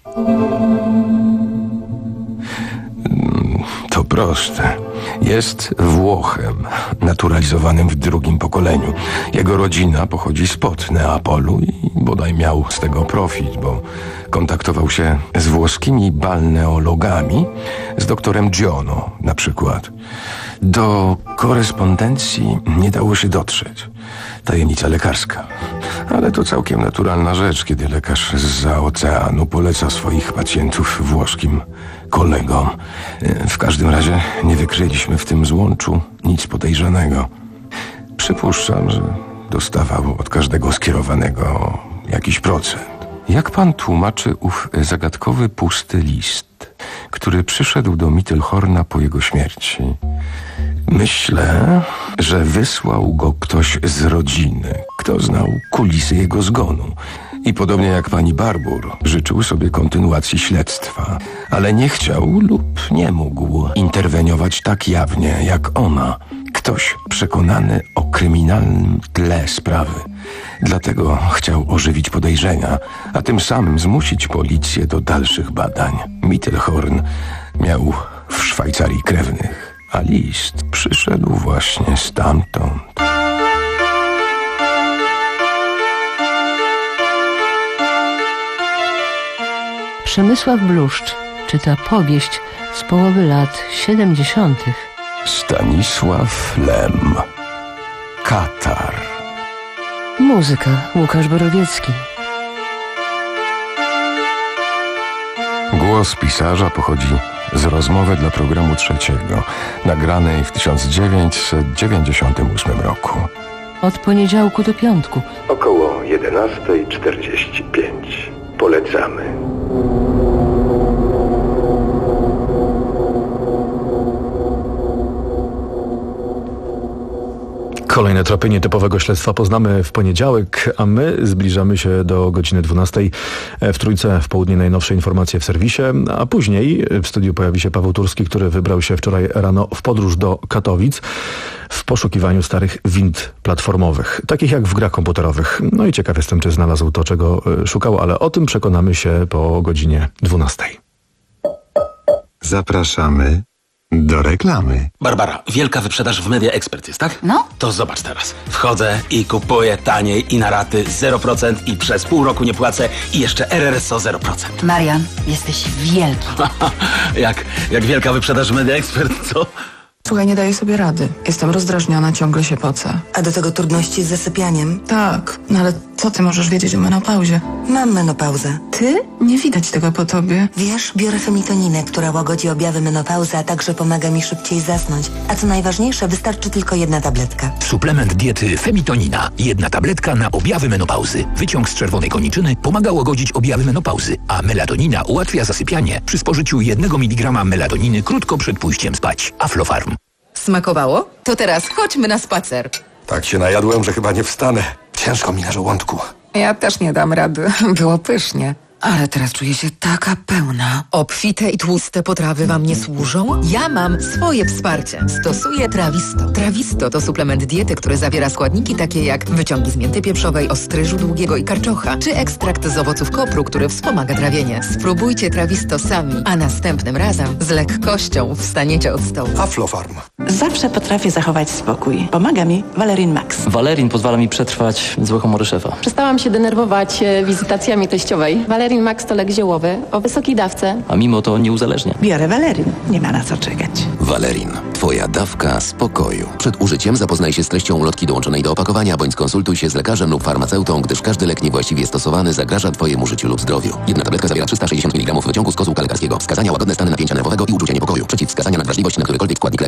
Speaker 9: To proste. Jest Włochem, naturalizowanym w drugim pokoleniu. Jego rodzina pochodzi spod Neapolu i bodaj miał z tego profit, bo kontaktował się z włoskimi balneologami, z doktorem Giono na przykład. Do korespondencji nie dało się dotrzeć. Tajemnica lekarska. Ale to całkiem naturalna rzecz, kiedy lekarz zza oceanu poleca swoich pacjentów włoskim kolegom. W każdym razie nie wykryliśmy w tym złączu nic podejrzanego. Przypuszczam, że dostawał od każdego skierowanego jakiś procent. Jak pan tłumaczy ów zagadkowy pusty list, który przyszedł do Mittelhorna po jego śmierci? Myślę, że wysłał go ktoś z rodziny, kto znał kulisy jego zgonu. I podobnie jak pani Barbour, życzył sobie kontynuacji śledztwa, ale nie chciał lub nie mógł interweniować tak jawnie jak ona. Ktoś przekonany o kryminalnym tle sprawy. Dlatego chciał ożywić podejrzenia, a tym samym zmusić policję do dalszych badań. Mittelhorn miał w Szwajcarii krewnych, a list przyszedł właśnie stamtąd.
Speaker 10: Przemysław Bluszcz czyta powieść z połowy lat siedemdziesiątych.
Speaker 9: Stanisław Lem. Katar.
Speaker 10: Muzyka Łukasz Borowiecki.
Speaker 9: Głos pisarza pochodzi z rozmowy dla programu trzeciego, nagranej w tysiąc dziewięćset dziewięćdziesiątym ósmym roku.
Speaker 10: Od poniedziałku do piątku.
Speaker 9: Około jedenasta czterdzieści pięć. Polecamy.
Speaker 24: Kolejne tropy nietypowego śledztwa poznamy w poniedziałek, a my zbliżamy się do godziny dwunastej. W Trójce w południe najnowsze informacje w serwisie, a później w studiu pojawi się Paweł Turski, który wybrał się wczoraj rano w podróż do Katowic w poszukiwaniu starych wind platformowych, takich jak w grach komputerowych. No i ciekaw jestem, czy znalazł to, czego szukał, ale o tym przekonamy się po godzinie dwunastej.
Speaker 4: Zapraszamy do reklamy.
Speaker 12: Barbara, wielka wyprzedaż w Media Expert jest, tak?
Speaker 21: No.
Speaker 12: To zobacz teraz. Wchodzę i kupuję taniej i na raty zero procent i przez pół roku nie płacę i jeszcze R R S O zero procent.
Speaker 21: Marian, jesteś wielki.
Speaker 12: jak, jak wielka wyprzedaż w Media Expert, co?
Speaker 15: Słuchaj, nie daję sobie rady. Jestem rozdrażniona, ciągle się pocę.
Speaker 16: A do tego trudności z zasypianiem?
Speaker 15: Tak, no ale co ty możesz wiedzieć o menopauzie?
Speaker 16: Mam menopauzę.
Speaker 15: Ty? Nie widać tego po tobie.
Speaker 16: Wiesz, biorę femitoninę, która łagodzi objawy menopauzy, a także pomaga mi szybciej zasnąć. A co najważniejsze, wystarczy tylko jedna tabletka.
Speaker 17: Suplement diety Femitonina. Jedna tabletka na objawy menopauzy. Wyciąg z czerwonej koniczyny pomaga łagodzić objawy menopauzy, a melatonina ułatwia zasypianie przy spożyciu jednego miligrama melatoniny krótko przed pójściem spać. Aflofarm.
Speaker 21: Smakowało? To teraz chodźmy na spacer.
Speaker 9: Tak się najadłem, że chyba nie wstanę. Ciężko mi na żołądku.
Speaker 15: Ja też nie dam rady. Było pysznie. Ale teraz czuję się taka pełna.
Speaker 21: Obfite i tłuste potrawy wam nie służą? Ja mam swoje wsparcie. Stosuję Trawisto. Trawisto to suplement diety, który zawiera składniki takie jak wyciągi z mięty pieprzowej, ostryżu długiego i karczocha, czy ekstrakt z owoców kopru, który wspomaga trawienie. Spróbujcie Trawisto sami, a następnym razem z lekkością wstaniecie od stołu.
Speaker 9: Aflofarm.
Speaker 19: Zawsze potrafię zachować spokój. Pomaga mi Valerin Max.
Speaker 26: Valerin pozwala mi przetrwać złe humory szefa.
Speaker 27: Przestałam się denerwować e, wizytacjami teściowej. Valerin Max to lek ziołowy o wysokiej dawce.
Speaker 26: A mimo to nie uzależnia.
Speaker 19: Biorę Valerin. Nie ma na co czekać.
Speaker 28: Valerin. Twoja dawka spokoju. Przed użyciem zapoznaj się z treścią ulotki dołączonej do opakowania, bądź skonsultuj się z lekarzem lub farmaceutą, gdyż każdy lek niewłaściwie stosowany zagraża Twojemu życiu lub zdrowiu. Jedna tabletka zawiera trzysta sześćdziesiąt miligramów wyciągu z kozłka lekarskiego. Wskazania: łagodne stany napięcia nerwowego i uczucie niepokoju.